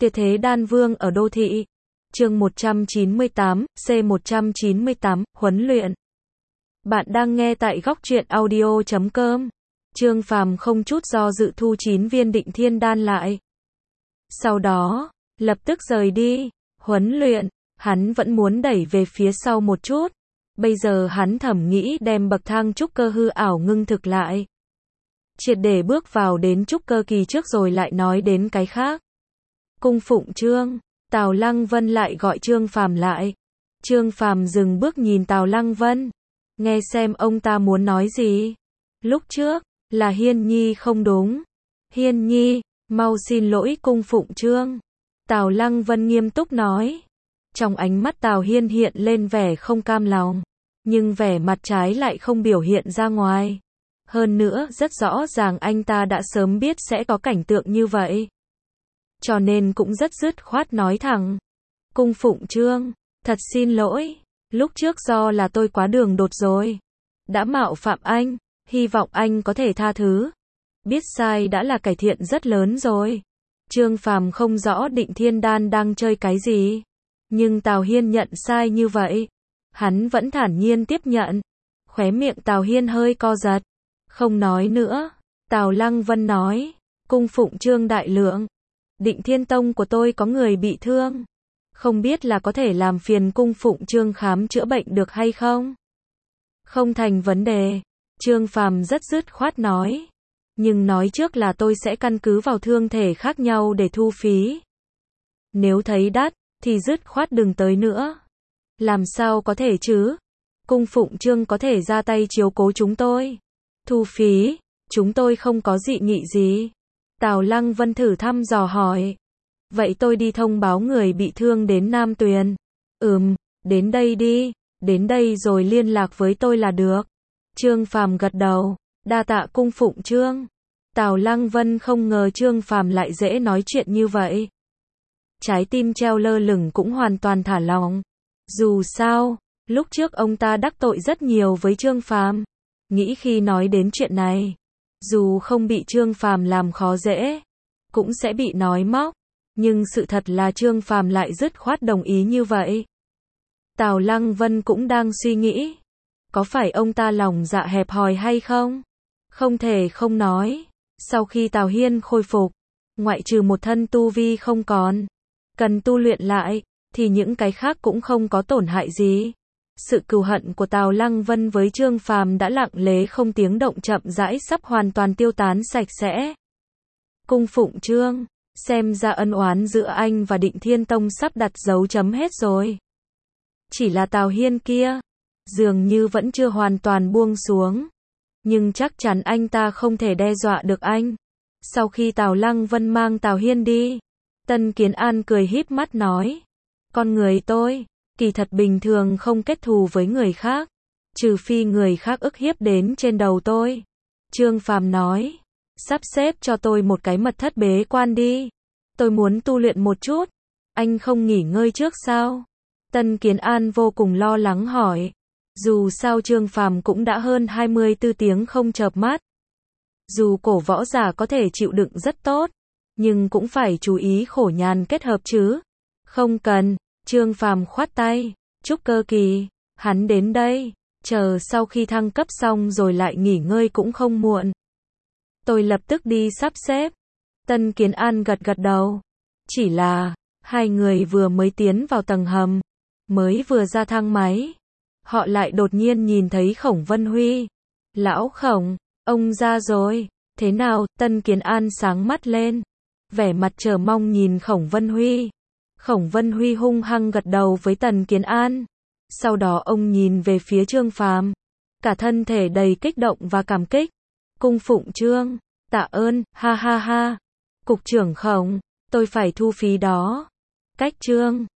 Tuyệt thế đan vương ở đô thị. Chương 198, C198, huấn luyện. Bạn đang nghe tại góc truyện audio.com. Trương Phàm không chút do dự thu 9 viên định thiên đan lại. Sau đó, lập tức rời đi. Huấn luyện, hắn vẫn muốn đẩy về phía sau một chút. Bây giờ hắn thầm nghĩ đem bậc thang trúc cơ hư ảo ngưng thực lại. Triệt để bước vào đến trúc cơ kỳ trước rồi lại nói đến cái khác. Cung phụng Trương, Tào Lăng Vân lại gọi Trương Phàm lại. Trương Phàm dừng bước nhìn Tào Lăng Vân, nghe xem ông ta muốn nói gì. Lúc trước, là Hiên Nhi không đúng. Hiên Nhi, mau xin lỗi cung phụng Trương. Tào Lăng Vân nghiêm túc nói. Trong ánh mắt Tào Hiên hiện lên vẻ không cam lòng, nhưng vẻ mặt trái lại không biểu hiện ra ngoài. Hơn nữa, rất rõ ràng anh ta đã sớm biết sẽ có cảnh tượng như vậy. Cho nên cũng rất dứt khoát nói thẳng. Cung phụng Trương, thật xin lỗi, lúc trước do là tôi quá đường đột rồi. Đã mạo phạm anh, hy vọng anh có thể tha thứ. Biết sai đã là cải thiện rất lớn rồi. Trương Phàm không rõ Định Thiên Đan đang chơi cái gì. Nhưng Tào Hiên nhận sai như vậy. Hắn vẫn thản nhiên tiếp nhận. Khóe miệng Tào Hiên hơi co giật. Không nói nữa. Tào Lăng Vân nói. Cung phụng Trương đại lượng. Định Thiên Tông của tôi có người bị thương. Không biết là có thể làm phiền cung phụng Trương khám chữa bệnh được hay không? Không thành vấn đề. Trương Phàm rất dứt khoát nói. Nhưng nói trước là tôi sẽ căn cứ vào thương thể khác nhau để thu phí. Nếu thấy đắt, thì dứt khoát đừng tới nữa. Làm sao có thể chứ? Cung phụng Trương có thể ra tay chiếu cố chúng tôi. Thu phí, chúng tôi không có dị nghị gì. Tào Lăng Vân thử thăm dò hỏi. Vậy tôi đi thông báo người bị thương đến Nam Tuyền. Đến đây đi, đến đây rồi liên lạc với tôi là được. Trương Phàm gật đầu, đa tạ cung phụng Trương. Tào Lăng Vân không ngờ Trương Phàm lại dễ nói chuyện như vậy. Trái tim treo lơ lửng cũng hoàn toàn thả lỏng. Dù sao, lúc trước ông ta đắc tội rất nhiều với Trương Phàm. Nghĩ khi nói đến chuyện này, dù không bị Trương Phàm làm khó dễ, cũng sẽ bị nói móc. Nhưng sự thật là Trương Phàm lại dứt khoát đồng ý như vậy. Tào Lăng Vân cũng đang suy nghĩ. Có phải ông ta lòng dạ hẹp hòi hay không? Không thể không nói. Sau khi Tào Hiên khôi phục, ngoại trừ một thân tu vi không còn, cần tu luyện lại, thì những cái khác cũng không có tổn hại gì. Sự cừu hận của Tào Lăng Vân với Trương Phàm đã lặng lẽ không tiếng động chậm rãi sắp hoàn toàn tiêu tán sạch sẽ. Cung phụng Trương, xem ra ân oán giữa anh và Định Thiên Tông sắp đặt dấu chấm hết rồi. Chỉ là Tào Hiên kia, dường như vẫn chưa hoàn toàn buông xuống. Nhưng chắc chắn anh ta không thể đe dọa được anh. Sau khi Tào Lăng Vân mang Tào Hiên đi, Tân Kiến An cười híp mắt nói. Con người tôi, kỳ thật bình thường không kết thù với người khác. Trừ phi người khác ức hiếp đến trên đầu tôi. Trương Phàm nói. Sắp xếp cho tôi một cái mật thất bế quan đi. Tôi muốn tu luyện một chút. Anh không nghỉ ngơi trước sao? Tân Kiến An vô cùng lo lắng hỏi. Dù sao Trương Phàm cũng đã hơn 24 tiếng không chợp mắt. Dù cổ võ giả có thể chịu đựng rất tốt, nhưng cũng phải chú ý khổ nhàn kết hợp chứ. Không cần, Trương Phàm khoát tay. Trúc cơ kỳ, hắn đến đây, chờ sau khi thăng cấp xong rồi lại nghỉ ngơi cũng không muộn. Tôi lập tức đi sắp xếp. Tân Kiến An gật gật đầu. Chỉ là, hai người vừa mới tiến vào tầng hầm, mới vừa ra thang máy, họ lại đột nhiên nhìn thấy Khổng Vân Huy. Lão Khổng, ông ra rồi, thế nào? Tân Kiến An sáng mắt lên, vẻ mặt chờ mong nhìn Khổng Vân Huy. Khổng Vân Huy hung hăng gật đầu với Tần Kiến An. Sau đó ông nhìn về phía Trương Phàm, cả thân thể đầy kích động và cảm kích. Cung phụng Trương, tạ ơn, ha ha ha. Cục trưởng Khổng, tôi phải thu phí đó. Cách Trương,